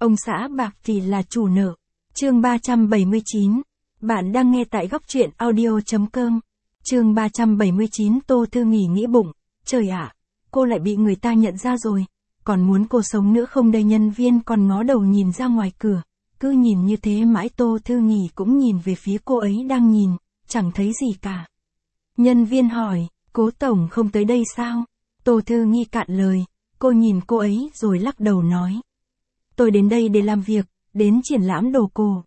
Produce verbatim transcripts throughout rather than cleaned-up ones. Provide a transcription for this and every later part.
Ông xã bạc thì là chủ nợ. Chương ba trăm bảy mươi chín. Bạn đang nghe tại góc truyện audio.com. Chương ba trăm bảy mươi chín. Tô Thư nghỉ nghĩ bụng, trời ạ, cô lại bị người ta nhận ra rồi, còn muốn cô sống nữa không đây? Nhân viên còn ngó đầu nhìn ra ngoài cửa, cứ nhìn như thế mãi. Tô Thư nghỉ cũng nhìn về phía cô ấy đang nhìn, chẳng thấy gì cả. Nhân viên hỏi, Cố tổng không tới đây sao? Tô Thư nghi cạn lời, cô nhìn cô ấy rồi lắc đầu nói. Tôi đến đây để làm việc, đến triển lãm đồ cổ.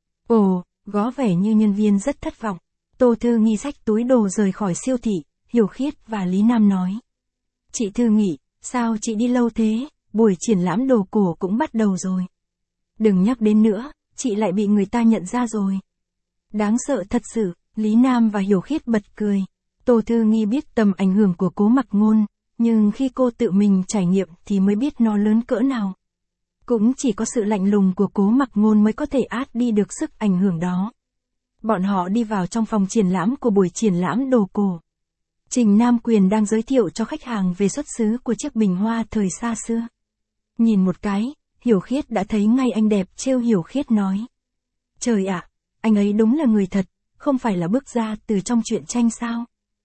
Ồ, có vẻ như nhân viên rất thất vọng. Tô Thư nghi xách túi đồ rời khỏi siêu thị, Hiểu Khiết và Lý Nam nói. Chị Thư nghỉ, sao chị đi lâu thế, buổi triển lãm đồ cổ cũng bắt đầu rồi. Đừng nhắc đến nữa, chị lại bị người ta nhận ra rồi. Đáng sợ thật sự, Lý Nam và Hiểu Khiết bật cười. Tô Thư nghi biết tầm ảnh hưởng của Cố Mặc Ngôn, nhưng khi cô tự mình trải nghiệm thì mới biết nó lớn cỡ nào. Cũng chỉ có sự lạnh lùng của Cố Mặc Ngôn mới có thể át đi được sức ảnh hưởng đó. Bọn họ đi vào trong phòng triển lãm của buổi triển lãm đồ cổ. Trình Nam Quyền đang giới thiệu cho khách hàng về xuất xứ của chiếc bình hoa thời xa xưa. Nhìn một cái, Hiểu Khiết đã thấy ngay anh đẹp, trêu. Hiểu Khiết nói. Trời ạ, anh ấy đúng là người thật, không phải là bước ra từ trong truyện tranh sao?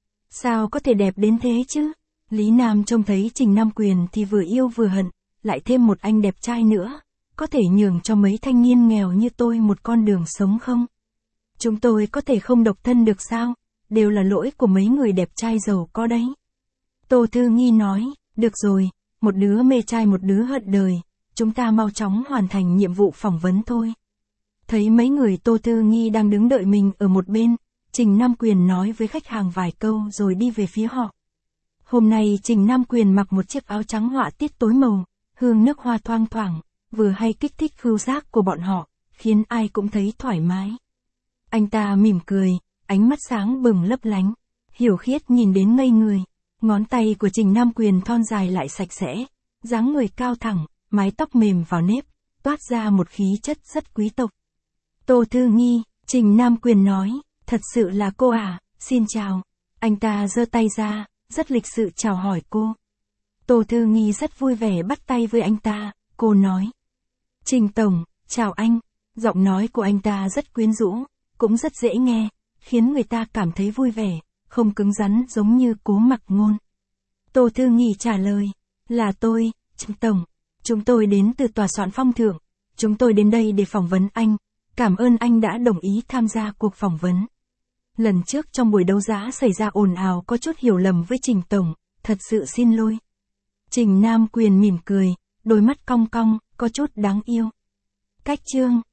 Sao có thể đẹp đến thế chứ? Lý Nam trông thấy Trình Nam Quyền thì vừa yêu vừa hận, lại thêm một anh đẹp trai nữa, có thể nhường cho mấy thanh niên nghèo như tôi một con đường sống không? Chúng tôi có thể không độc thân được sao? Đều là lỗi của mấy người đẹp trai giàu có đấy. Tô Thư nghi nói, được rồi, một đứa mê trai một đứa hận đời, chúng ta mau chóng hoàn thành nhiệm vụ phỏng vấn thôi. Thấy mấy người Tô Thư nghi đang đứng đợi mình ở một bên, Trình Nam Quyền nói với khách hàng vài câu rồi đi về phía họ. Hôm nay Trình Nam Quyền mặc một chiếc áo trắng họa tiết tối màu, hương nước hoa thoang thoảng, vừa hay kích thích khứu giác của bọn họ, khiến ai cũng thấy thoải mái. Anh ta mỉm cười, ánh mắt sáng bừng lấp lánh. Hiểu Khiết nhìn đến ngây người, ngón tay của Trình Nam Quyền thon dài lại sạch sẽ, dáng người cao thẳng, mái tóc mềm vào nếp, toát ra một khí chất rất quý tộc. Tô Thư nghi, Trình Nam Quyền nói, thật sự là cô à, xin chào. Anh ta giơ tay ra, rất lịch sự chào hỏi cô. Tô Thư nghi rất vui vẻ bắt tay với anh ta, cô nói. Trình Tổng, chào anh. Giọng nói của anh ta rất quyến rũ, cũng rất dễ nghe, khiến người ta cảm thấy vui vẻ, không cứng rắn giống như Cố Mặc Ngôn. Tô Thư nghi trả lời, là tôi, Trình Tổng. Chúng tôi đến từ tòa soạn Phong Thượng. Chúng tôi đến đây để phỏng vấn anh. Cảm ơn anh đã đồng ý tham gia cuộc phỏng vấn. Lần trước trong buổi đấu giá xảy ra ồn ào, có chút hiểu lầm với Trình Tổng, thật sự xin lỗi. Trình Nam Quyền mỉm cười, đôi mắt cong cong, có chút đáng yêu. Cách chương